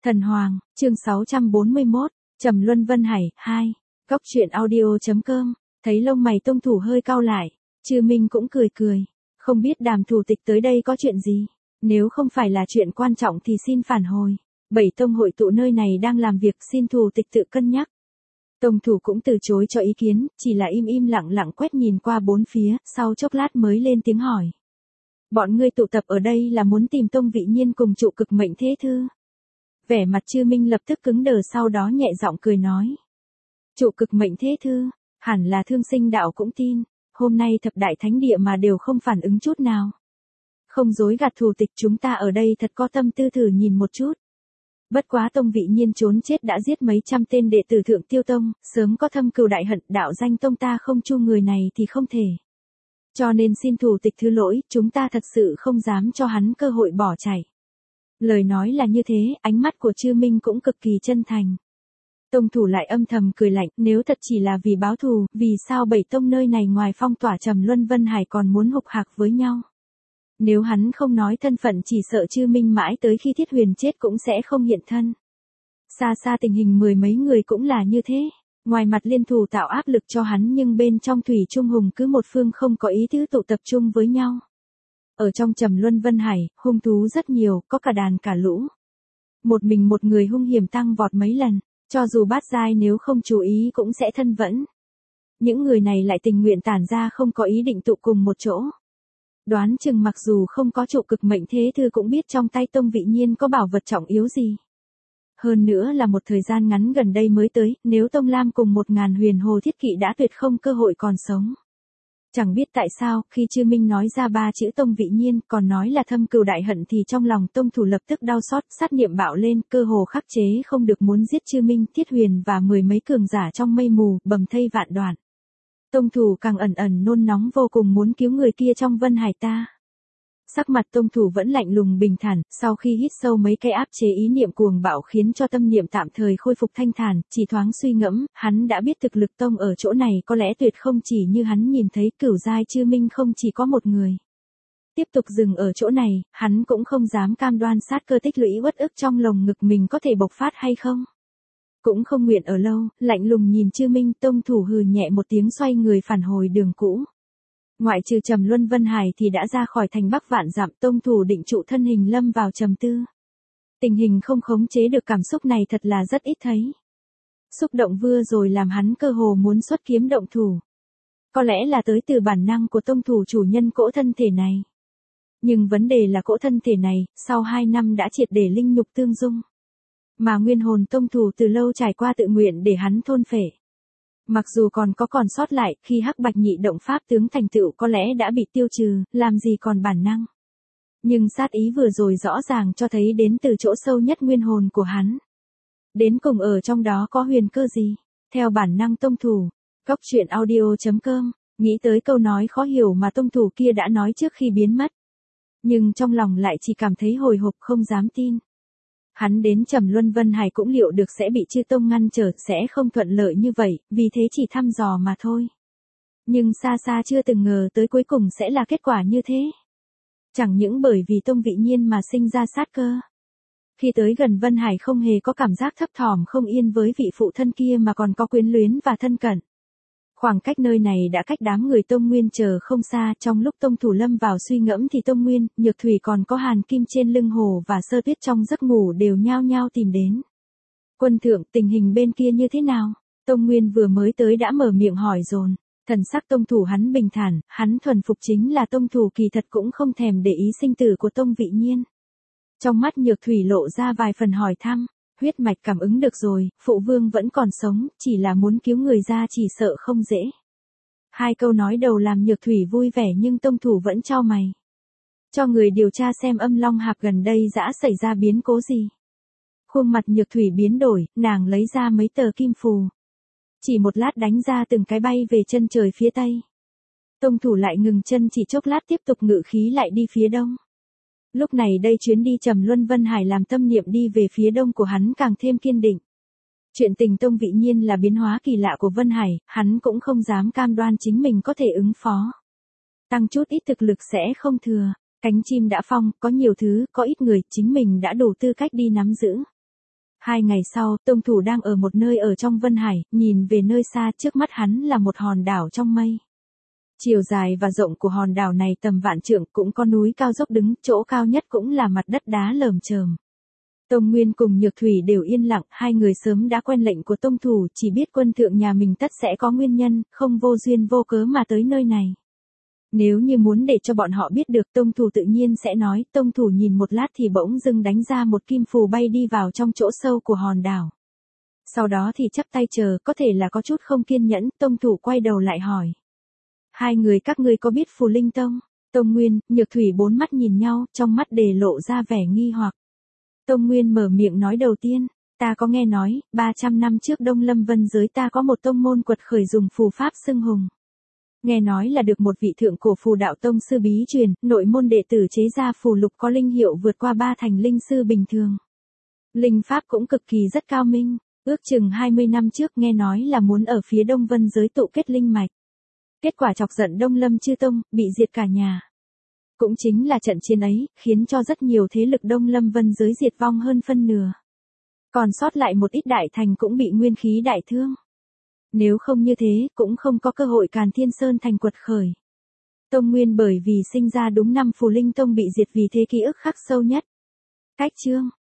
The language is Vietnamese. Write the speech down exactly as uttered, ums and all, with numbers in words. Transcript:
Thần Hoàng, chương sáu trăm bốn mươi mốt, Trầm Luân Vân Hải, hai. Góc truyện audio.com, thấy lông mày Tông Thủ hơi cau lại, Trư Minh cũng cười cười, không biết Đàm thủ tịch tới đây có chuyện gì, nếu không phải là chuyện quan trọng thì xin phản hồi. Bảy tông hội tụ nơi này đang làm việc, xin thủ tịch tự cân nhắc. Tông thủ cũng từ chối cho ý kiến, chỉ là im im lặng lặng quét nhìn qua bốn phía, sau chốc lát mới lên tiếng hỏi. Bọn ngươi tụ tập ở đây là muốn tìm Tông Vị Nhiên cùng trụ cực mệnh thế thư? Vẻ mặt Trư Minh lập tức cứng đờ, sau đó nhẹ giọng cười nói. Trụ cực mệnh thế thư, hẳn là Thương Sinh đạo cũng tin, hôm nay thập đại thánh địa mà đều không phản ứng chút nào. Không dối gạt thủ tịch, chúng ta ở đây thật có tâm tư thử nhìn một chút. Bất quá Tông Vị Nhiên trốn chết đã giết mấy trăm tên đệ tử Thượng Tiêu Tông, sớm có thâm cừu đại hận, đạo danh tông ta không chu người này thì không thể. Cho nên xin thủ tịch thứ lỗi, chúng ta thật sự không dám cho hắn cơ hội bỏ chạy. Lời nói là như thế, ánh mắt của Trư Minh cũng cực kỳ chân thành. Tông thủ lại âm thầm cười lạnh, nếu thật chỉ là vì báo thù, vì sao bảy tông nơi này ngoài phong tỏa Trầm Luân Vân Hải còn muốn hục hạc với nhau? Nếu hắn không nói thân phận, chỉ sợ Trư Minh mãi tới khi Thiết Huyền chết cũng sẽ không hiện thân. Xa xa tình hình mười mấy người cũng là như thế. Ngoài mặt liên thủ tạo áp lực cho hắn, nhưng bên trong thủy trung hùng cứ một phương không có ý tứ tụ tập trung với nhau. Ở trong Trầm Luân Vân Hải, hung thú rất nhiều, có cả đàn cả lũ. Một mình một người hung hiểm tăng vọt mấy lần, cho dù bát giai nếu không chú ý cũng sẽ thân vẫn. Những người này lại tình nguyện tản ra, không có ý định tụ cùng một chỗ. Đoán chừng mặc dù không có trụ cực mệnh thế thư cũng biết trong tay Tông Vị Nhiên có bảo vật trọng yếu gì. Hơn nữa là một thời gian ngắn gần đây mới tới, nếu Tông Lam cùng một ngàn huyền hồ thiết kỵ đã tuyệt không cơ hội còn sống. Chẳng biết tại sao, khi Trư Minh nói ra ba chữ Tông Vị Nhiên, còn nói là thâm cừu đại hận, thì trong lòng Tông thủ lập tức đau xót, sát niệm bạo lên, cơ hồ khắc chế không được muốn giết Trư Minh, Thiết Huyền và mười mấy cường giả trong mây mù, bầm thây vạn đoạn. Tông thủ càng ẩn ẩn nôn nóng vô cùng, muốn cứu người kia trong Vân Hải ta. Sắc mặt Tông thủ vẫn lạnh lùng bình thản, sau khi hít sâu mấy cái áp chế ý niệm cuồng bạo khiến cho tâm niệm tạm thời khôi phục thanh thản, chỉ thoáng suy ngẫm, hắn đã biết thực lực Tông ở chỗ này có lẽ tuyệt không chỉ như hắn nhìn thấy, cửu giai Trư Minh không chỉ có một người. Tiếp tục dừng ở chỗ này, hắn cũng không dám cam đoan sát cơ tích lũy uất ức trong lồng ngực mình có thể bộc phát hay không. Cũng không nguyện ở lâu, lạnh lùng nhìn Trư Minh, Tông thủ hừ nhẹ một tiếng, xoay người phản hồi đường cũ. Ngoại trừ Trầm Luân Vân Hải thì đã ra khỏi thành Bắc vạn dặm, Tông thủ định trụ thân hình lâm vào trầm tư. Tình hình không khống chế được cảm xúc này thật là rất ít thấy. Xúc động vừa rồi làm hắn cơ hồ muốn xuất kiếm động thủ. Có lẽ là tới từ bản năng của Tông thủ chủ nhân cỗ thân thể này. Nhưng vấn đề là cỗ thân thể này, sau hai năm đã triệt để linh nhục tương dung. Mà nguyên hồn Tông thủ từ lâu trải qua tự nguyện để hắn thôn phệ. Mặc dù còn có còn sót lại, khi hắc bạch nhị động pháp tướng thành tựu có lẽ đã bị tiêu trừ, làm gì còn bản năng. Nhưng sát ý vừa rồi rõ ràng cho thấy đến từ chỗ sâu nhất nguyên hồn của hắn. Đến cùng ở trong đó có huyền cơ gì? Theo bản năng Tông thủ, góc truyện audio.com, nghĩ tới câu nói khó hiểu mà Tông thủ kia đã nói trước khi biến mất. Nhưng trong lòng lại chỉ cảm thấy hồi hộp, không dám tin. Hắn đến Trầm Luân Vân Hải cũng liệu được sẽ bị Chư Tông ngăn trở, sẽ không thuận lợi như vậy, vì thế chỉ thăm dò mà thôi. Nhưng xa xa chưa từng ngờ tới cuối cùng sẽ là kết quả như thế. Chẳng những bởi vì Tông Vị Nhiên mà sinh ra sát cơ. Khi tới gần Vân Hải không hề có cảm giác thấp thỏm không yên với vị phụ thân kia, mà còn có quyến luyến và thân cận. Khoảng cách nơi này đã cách đám người Tông Nguyên chờ không xa, trong lúc Tông thủ lâm vào suy ngẫm thì Tông Nguyên, Nhược Thủy còn có Hàn Kim trên lưng hồ và Sơ Tuyết trong giấc ngủ đều nhao nhao tìm đến. Quân thượng, tình hình bên kia như thế nào? Tông Nguyên vừa mới tới đã mở miệng hỏi dồn. Thần sắc Tông thủ hắn bình thản, hắn thuần phục chính là Tông thủ kỳ thật cũng không thèm để ý sinh tử của Tông Vị Nhiên. Trong mắt Nhược Thủy lộ ra vài phần hỏi thăm. Huyết mạch cảm ứng được rồi, phụ vương vẫn còn sống, chỉ là muốn cứu người ra chỉ sợ không dễ. Hai câu nói đầu làm Nhược Thủy vui vẻ, nhưng Tông thủ vẫn chau mày. Cho người điều tra xem Âm Long Hạp gần đây dã xảy ra biến cố gì. Khuôn mặt Nhược Thủy biến đổi, nàng lấy ra mấy tờ kim phù. Chỉ một lát đánh ra từng cái bay về chân trời phía tây. Tông thủ lại ngừng chân chỉ chốc lát, tiếp tục ngự khí lại đi phía đông. Lúc này đây chuyến đi Trầm Luân Vân Hải làm tâm niệm đi về phía đông của hắn càng thêm kiên định. Chuyện tình Tông Vị Nhiên là biến hóa kỳ lạ của Vân Hải, hắn cũng không dám cam đoan chính mình có thể ứng phó. Tăng chút ít thực lực sẽ không thừa, cánh chim đã phong, có nhiều thứ, có ít người, chính mình đã đủ tư cách đi nắm giữ. Hai ngày sau, tông thủ đang ở một nơi ở trong Vân Hải, nhìn về nơi xa, trước mắt hắn là một hòn đảo trong mây. Chiều dài và rộng của hòn đảo này tầm vạn trượng, cũng có núi cao dốc đứng, chỗ cao nhất cũng là mặt đất đá lởm chởm. Tông Nguyên cùng Nhược Thủy đều yên lặng, hai người sớm đã quen lệnh của tông thủ, chỉ biết quân thượng nhà mình tất sẽ có nguyên nhân, không vô duyên vô cớ mà tới nơi này. Nếu như muốn để cho bọn họ biết được, tông thủ tự nhiên sẽ nói. Tông thủ nhìn một lát thì bỗng dưng đánh ra một kim phù bay đi vào trong chỗ sâu của hòn đảo. Sau đó thì chắp tay chờ, có thể là có chút không kiên nhẫn, tông thủ quay đầu lại hỏi. Hai người các ngươi có biết Phù Linh Tông? Tông Nguyên, Nhược Thủy bốn mắt nhìn nhau, trong mắt đề lộ ra vẻ nghi hoặc. Tông Nguyên mở miệng nói đầu tiên, ta có nghe nói, ba trăm năm trước Đông Lâm Vân giới ta có một tông môn quật khởi dùng phù pháp xưng hùng. Nghe nói là được một vị thượng cổ phù đạo tông sư bí truyền, nội môn đệ tử chế ra phù lục có linh hiệu vượt qua ba thành linh sư bình thường. Linh pháp cũng cực kỳ rất cao minh, ước chừng hai mươi năm trước nghe nói là muốn ở phía Đông Vân giới tụ kết linh mạch. Kết quả chọc giận Đông Lâm Chư Tông, bị diệt cả nhà. Cũng chính là trận chiến ấy, khiến cho rất nhiều thế lực Đông Lâm Vân giới diệt vong hơn phân nửa. Còn sót lại một ít đại thành cũng bị nguyên khí đại thương. Nếu không như thế, cũng không có cơ hội Càn Thiên Sơn thành quật khởi. Tông Nguyên bởi vì sinh ra đúng năm Phù Linh Tông bị diệt vì thế ký ức khắc sâu nhất. Cách chương